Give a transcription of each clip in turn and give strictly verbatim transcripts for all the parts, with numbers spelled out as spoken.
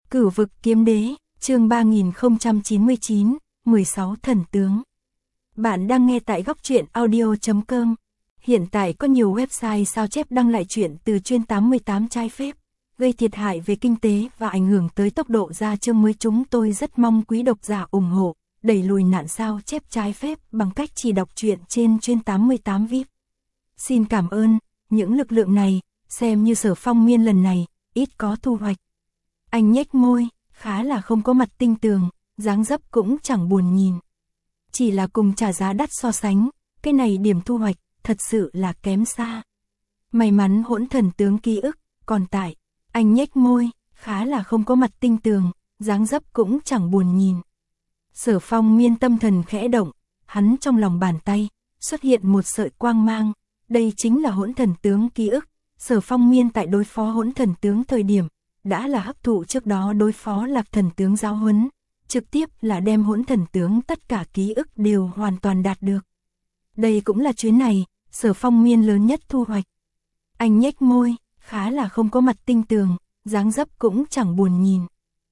Cửu vực kiếm đế, chương ba nghìn không trăm chín mươi chín, mười sáu thần tướng. Bạn đang nghe tại góc truyện audio chấm com. Hiện tại có nhiều website sao chép đăng lại truyện từ chuyên tám mươi tám trái phép, gây thiệt hại về kinh tế và ảnh hưởng tới tốc độ ra chương mới. Chúng tôi rất mong quý độc giả ủng hộ, đẩy lùi nạn sao chép trái phép bằng cách chỉ đọc truyện trên chuyên tám mươi tám vê i pê. Xin cảm ơn, những lực lượng này, xem như Sở Phong Miên lần này, ít có thu hoạch. Anh nhếch môi, khá là không có mặt tinh tường, dáng dấp cũng chẳng buồn nhìn. Chỉ là cùng trả giá đắt so sánh, cái này điểm thu hoạch, thật sự là kém xa. May mắn hỗn thần tướng ký ức, còn tại, anh nhếch môi, khá là không có mặt tinh tường, dáng dấp cũng chẳng buồn nhìn. Sở Phong Miên tâm thần khẽ động, hắn trong lòng bàn tay, xuất hiện một sợi quang mang, đây chính là hỗn thần tướng ký ức. Sở Phong Miên tại đối phó hỗn thần tướng thời điểm, đã là hấp thụ trước đó đối phó Lạc Thần tướng giáo huấn, trực tiếp là đem hỗn thần tướng tất cả ký ức đều hoàn toàn đạt được. Đây cũng là chuyến này, Sở Phong Miên lớn nhất thu hoạch. Anh nhếch môi, khá là không có mặt tinh tường, dáng dấp cũng chẳng buồn nhìn.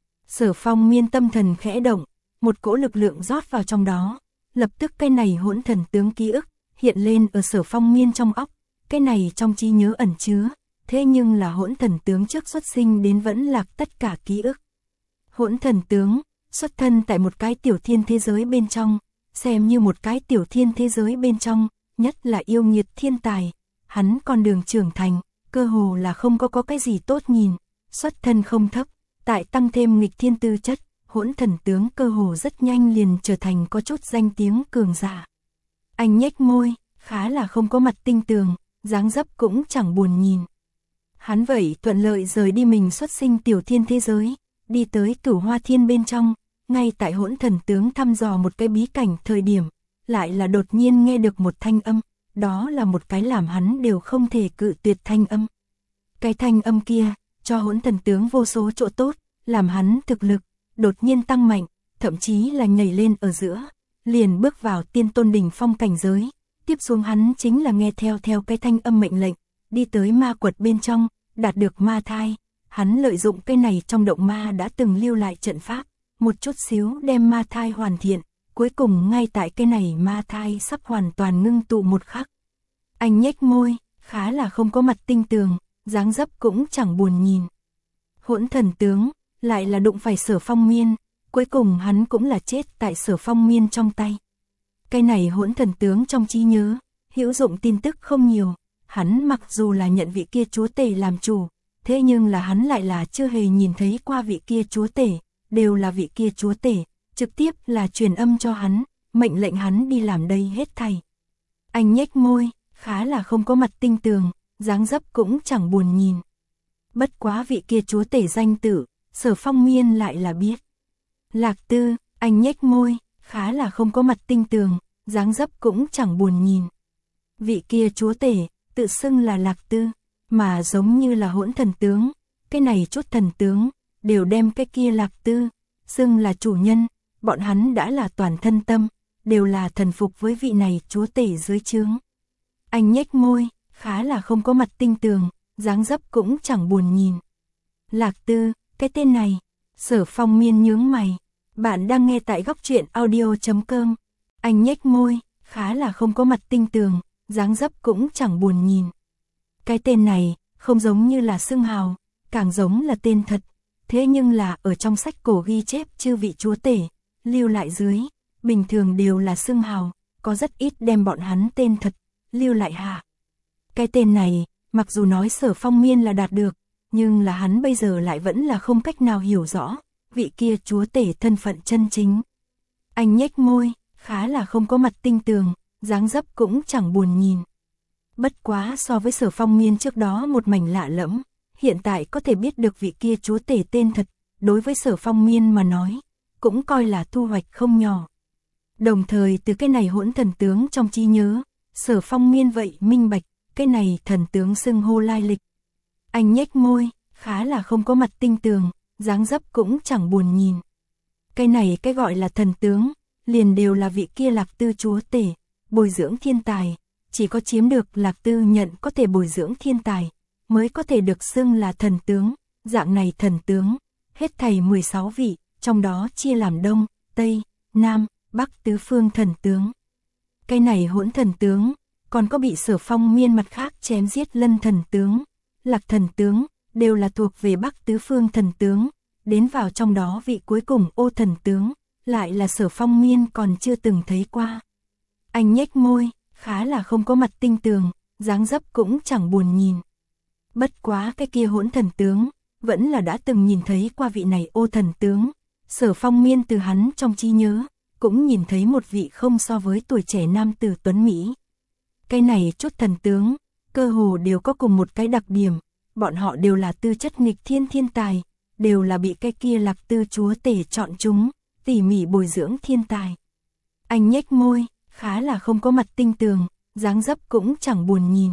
Sở Phong Miên tâm thần khẽ động, một cỗ lực lượng rót vào trong đó, lập tức cái này hỗn thần tướng ký ức hiện lên ở Sở Phong Miên trong óc, cái này trong trí nhớ ẩn chứa, thế nhưng là hỗn thần tướng trước xuất sinh đến vẫn lạc tất cả ký ức. Hỗn thần tướng, xuất thân tại một cái tiểu thiên thế giới bên trong, xem như một cái tiểu thiên thế giới bên trong, nhất là yêu nghiệt thiên tài, hắn con đường trưởng thành, cơ hồ là không có có cái gì tốt nhìn, xuất thân không thấp, tại tăng thêm nghịch thiên tư chất, hỗn thần tướng cơ hồ rất nhanh liền trở thành có chút danh tiếng cường giả. Anh nhếch môi, khá là không có mặt tinh tường, dáng dấp cũng chẳng buồn nhìn. Hắn vậy thuận lợi rời đi mình xuất sinh tiểu thiên thế giới, đi tới Cửu Hoa Thiên bên trong, ngay tại hỗn thần tướng thăm dò một cái bí cảnh thời điểm, lại là đột nhiên nghe được một thanh âm, đó là một cái làm hắn đều không thể cự tuyệt thanh âm. Cái thanh âm kia, cho hỗn thần tướng vô số chỗ tốt, làm hắn thực lực, đột nhiên tăng mạnh, thậm chí là nhảy lên ở giữa, liền bước vào tiên tôn đỉnh phong cảnh giới, tiếp xuống hắn chính là nghe theo theo cái thanh âm mệnh lệnh, đi tới ma quật bên trong, đạt được ma thai, hắn lợi dụng cái này trong động ma đã từng lưu lại trận pháp, một chút xíu đem ma thai hoàn thiện, cuối cùng ngay tại cái này ma thai sắp hoàn toàn ngưng tụ một khắc. Anh nhếch môi, khá là không có mặt tinh tường, dáng dấp cũng chẳng buồn nhìn. Hỗn thần tướng, lại là đụng phải Sở Phong Miên, cuối cùng hắn cũng là chết tại Sở Phong Miên trong tay. Cái này hỗn thần tướng trong trí nhớ, hữu dụng tin tức không nhiều, hắn mặc dù là nhận vị kia chúa tể làm chủ, thế nhưng là hắn lại là chưa hề nhìn thấy qua vị kia chúa tể, đều là vị kia chúa tể, trực tiếp là truyền âm cho hắn, mệnh lệnh hắn đi làm đây hết thảy. Anh nhếch môi, khá là không có mặt tinh tường, dáng dấp cũng chẳng buồn nhìn. Bất quá vị kia chúa tể danh tử, Sở Phong Miên lại là biết. Lạc Tư, anh nhếch môi, khá là không có mặt tinh tường, dáng dấp cũng chẳng buồn nhìn. Vị kia chúa tể, tự xưng là Lạc Tư, mà giống như là hỗn thần tướng, cái này chút thần tướng, đều đem cái kia Lạc Tư, xưng là chủ nhân, bọn hắn đã là toàn thân tâm, đều là thần phục với vị này chúa tể dưới trướng. Anh nhếch môi, khá là không có mặt tinh tường, dáng dấp cũng chẳng buồn nhìn. Lạc Tư, cái tên này, Sở Phong Miên nhướng mày, bạn đang nghe tại góc truyện audio chấm com. Anh nhếch môi, khá là không có mặt tinh tường, dáng dấp cũng chẳng buồn nhìn. Cái tên này, không giống như là xưng hào, càng giống là tên thật, thế nhưng là ở trong sách cổ ghi chép chư vị chúa tể, lưu lại dưới, bình thường đều là xưng hào, có rất ít đem bọn hắn tên thật, lưu lại hạ. Cái tên này, mặc dù nói Sở Phong Miên là đạt được, nhưng là hắn bây giờ lại vẫn là không cách nào hiểu rõ, vị kia chúa tể thân phận chân chính. Anh nhếch môi, khá là không có mặt tinh tường, dáng dấp cũng chẳng buồn nhìn. Bất quá so với Sở Phong Miên trước đó một mảnh lạ lẫm, hiện tại có thể biết được vị kia chúa tể tên thật, đối với Sở Phong Miên mà nói, cũng coi là thu hoạch không nhỏ. Đồng thời từ cái này hỗn thần tướng trong trí nhớ, Sở Phong Miên vậy minh bạch, cái này thần tướng xưng hô lai lịch. Anh nhếch môi, khá là không có mặt tinh tường, dáng dấp cũng chẳng buồn nhìn. Cái này cái gọi là thần tướng, liền đều là vị kia Lạc Tư chúa tể, bồi dưỡng thiên tài, chỉ có chiếm được Lạc Tư nhận có thể bồi dưỡng thiên tài, mới có thể được xưng là thần tướng, dạng này thần tướng, hết thảy mười sáu vị, trong đó chia làm Đông, Tây, Nam, Bắc tứ phương thần tướng. Cái này Hỗn thần tướng, còn có bị Sở Phong Miên mặt khác chém giết Lân thần tướng, Lạc thần tướng, đều là thuộc về Bắc tứ phương thần tướng, đến vào trong đó vị cuối cùng Ô thần tướng, lại là Sở Phong Miên còn chưa từng thấy qua. Anh nhếch môi, khá là không có mặt tinh tường, dáng dấp cũng chẳng buồn nhìn. Bất quá cái kia Hỗn thần tướng, vẫn là đã từng nhìn thấy qua vị này Ô thần tướng. Sở Phong Miên từ hắn trong trí nhớ, cũng nhìn thấy một vị không so với tuổi trẻ nam tử tuấn Mỹ. Cái này chút thần tướng, cơ hồ đều có cùng một cái đặc điểm, bọn họ đều là tư chất nghịch thiên thiên tài, đều là bị cái kia Lạc tư chúa tể chọn chúng, tỉ mỉ bồi dưỡng thiên tài. Anh nhếch môi, khá là không có mặt tinh tường, dáng dấp cũng chẳng buồn nhìn.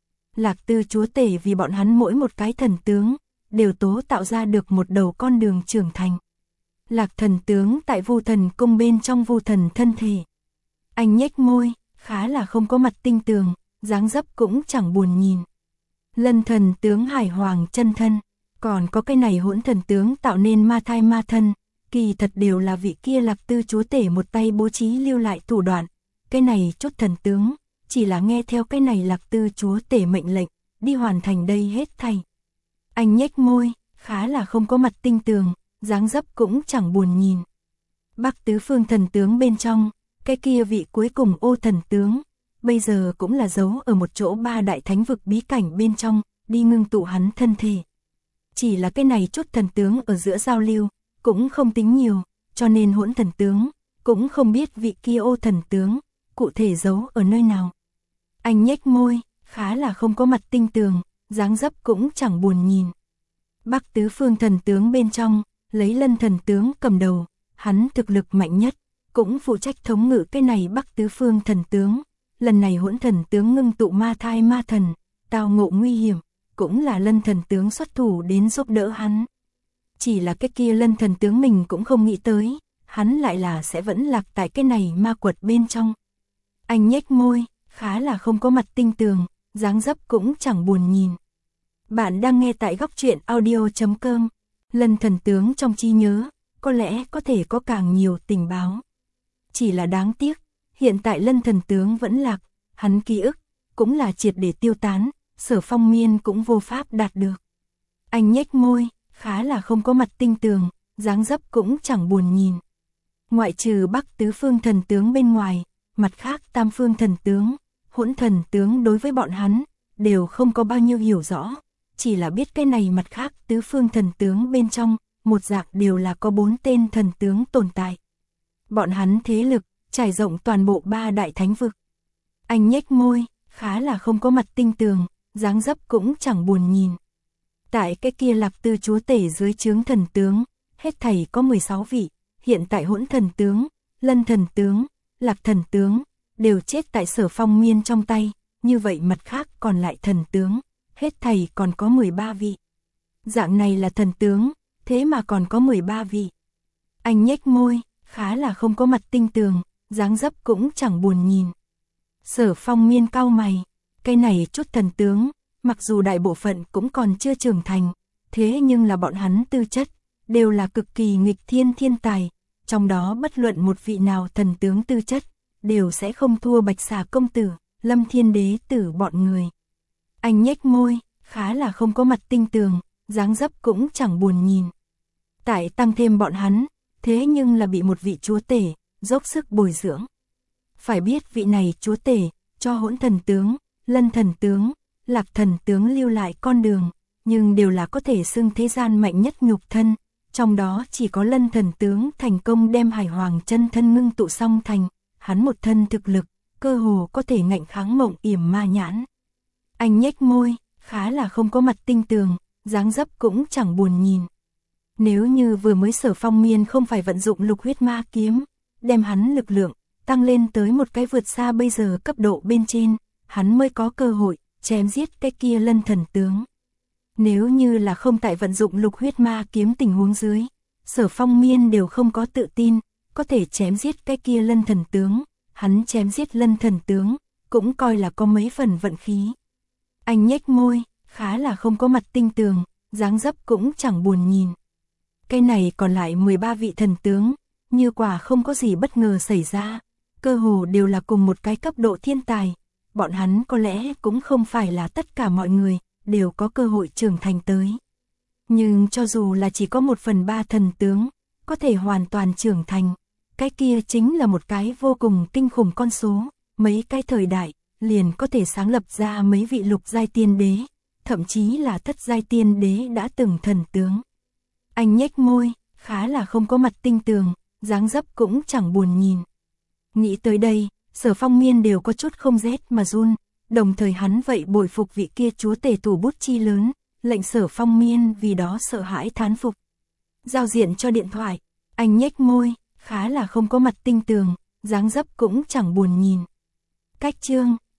Lạc tư chúa tể vì bọn hắn mỗi một cái thần tướng, đều tố tạo ra được một đầu con đường trưởng thành. Lạc thần tướng tại Vu thần cung bên trong Vu thần thân thể. Anh nhếch môi, khá là không có mặt tinh tường, dáng dấp cũng chẳng buồn nhìn. Lân thần tướng Hải Hoàng chân thân, còn có cái này Hỗn thần tướng tạo nên ma thai ma thân, kỳ thật đều là vị kia Lạc tư chúa tể một tay bố trí lưu lại thủ đoạn. Cái này chút thần tướng, chỉ là nghe theo cái này Lạc tư chúa tể mệnh lệnh, đi hoàn thành đây hết thảy. Anh nhếch môi, khá là không có mặt tinh tường, dáng dấp cũng chẳng buồn nhìn. Bắc tứ phương thần tướng bên trong, cái kia vị cuối cùng Ô thần tướng, bây giờ cũng là giấu ở một chỗ ba đại thánh vực bí cảnh bên trong, đi ngưng tụ hắn thân thể. Chỉ là cái này chút thần tướng ở giữa giao lưu, cũng không tính nhiều, cho nên Hỗn thần tướng, cũng không biết vị kia Ô thần tướng, cụ thể giấu ở nơi nào. Anh nhếch môi, khá là không có mặt tinh tường, dáng dấp cũng chẳng buồn nhìn. Bắc tứ phương thần tướng bên trong, lấy Lân thần tướng cầm đầu, hắn thực lực mạnh nhất, cũng phụ trách thống ngự cái này Bắc tứ phương thần tướng. Lần này Hỗn thần tướng ngưng tụ ma thai ma thần, tao ngộ nguy hiểm, cũng là Lân thần tướng xuất thủ đến giúp đỡ hắn. Chỉ là cái kia Lân thần tướng mình cũng không nghĩ tới, hắn lại là sẽ vẫn lạc tại cái này ma quật bên trong. Anh nhếch môi, khá là không có mặt tinh tường, dáng dấp cũng chẳng buồn nhìn. Bạn đang nghe tại góc truyện audio chấm com. Lân thần tướng trong trí nhớ, có lẽ có thể có càng nhiều tình báo. Chỉ là đáng tiếc, hiện tại Lân thần tướng vẫn lạc, hắn ký ức, cũng là triệt để tiêu tán, Sở Phong Miên cũng vô pháp đạt được. Anh nhếch môi, khá là không có mặt tinh tường, dáng dấp cũng chẳng buồn nhìn. Ngoại trừ Bắc tứ phương thần tướng bên ngoài, mặt khác tam phương thần tướng, Hỗn thần tướng đối với bọn hắn, đều không có bao nhiêu hiểu rõ. Chỉ là biết cái này mặt khác tứ phương thần tướng bên trong, một dạng đều là có bốn tên thần tướng tồn tại. Bọn hắn thế lực, trải rộng toàn bộ ba đại thánh vực. Anh nhếch môi, khá là không có mặt tinh tường, dáng dấp cũng chẳng buồn nhìn. Tại cái kia Lạc tư chúa tể dưới trướng thần tướng, hết thảy có mười sáu vị, hiện tại Hỗn thần tướng, Lân thần tướng, Lạc thần tướng, đều chết tại Sở Phong Miên trong tay, như vậy mặt khác còn lại thần tướng, hết thảy còn có mười ba vị. Dạng này là thần tướng, thế mà còn có mười ba vị. Anh nhếch môi, khá là không có mặt tinh tường, dáng dấp cũng chẳng buồn nhìn. Sở Phong Miên cau mày, cái này chút thần tướng, mặc dù đại bộ phận cũng còn chưa trưởng thành, thế nhưng là bọn hắn tư chất, đều là cực kỳ nghịch thiên thiên tài, trong đó bất luận một vị nào thần tướng tư chất, đều sẽ không thua Bạch Xà công tử, Lâm Thiên đế tử bọn người. Anh nhếch môi, khá là không có mặt tinh tường, dáng dấp cũng chẳng buồn nhìn. Tại tăng thêm bọn hắn, thế nhưng là bị một vị chúa tể, dốc sức bồi dưỡng. Phải biết vị này chúa tể, cho Hỗn thần tướng, Lân thần tướng, Lạc thần tướng lưu lại con đường, nhưng đều là có thể xưng thế gian mạnh nhất nhục thân, trong đó chỉ có Lân thần tướng thành công đem Hải Hoàng chân thân ngưng tụ song thành, hắn một thân thực lực, cơ hồ có thể ngạnh kháng Mộng Yểm Ma nhãn. Anh nhếch môi, khá là không có mặt tinh tường, dáng dấp cũng chẳng buồn nhìn. Nếu như vừa mới Sở Phong Miên không phải vận dụng Lục huyết ma kiếm, đem hắn lực lượng tăng lên tới một cái vượt xa bây giờ cấp độ bên trên, hắn mới có cơ hội chém giết cái kia Lân thần tướng. Nếu như là không tại vận dụng Lục huyết ma kiếm tình huống dưới, Sở Phong Miên đều không có tự tin có thể chém giết cái kia Lân thần tướng, hắn chém giết Lân thần tướng cũng coi là có mấy phần vận khí. Anh nhếch môi, khá là không có mặt tinh tường, dáng dấp cũng chẳng buồn nhìn. Cái này còn lại mười ba vị thần tướng, như quả không có gì bất ngờ xảy ra, cơ hồ đều là cùng một cái cấp độ thiên tài, bọn hắn có lẽ cũng không phải là tất cả mọi người, đều có cơ hội trưởng thành tới. Nhưng cho dù là chỉ có một phần ba thần tướng, có thể hoàn toàn trưởng thành, cái kia chính là một cái vô cùng kinh khủng con số, mấy cái thời đại, liền có thể sáng lập ra mấy vị lục giai tiên đế, thậm chí là thất giai tiên đế đã từng thần tướng. Anh nhếch môi, khá là không có mặt tinh tường, dáng dấp cũng chẳng buồn nhìn. Nghĩ tới đây, Sở Phong Miên đều có chút không rét mà run, đồng thời hắn vậy bồi phục vị kia chúa tể thủ bút chi lớn, lệnh Sở Phong Miên vì đó sợ hãi thán phục. Giao diện cho điện thoại, anh nhếch môi, khá là không có mặt tinh tường, dáng dấp cũng chẳng buồn nhìn. Cách chương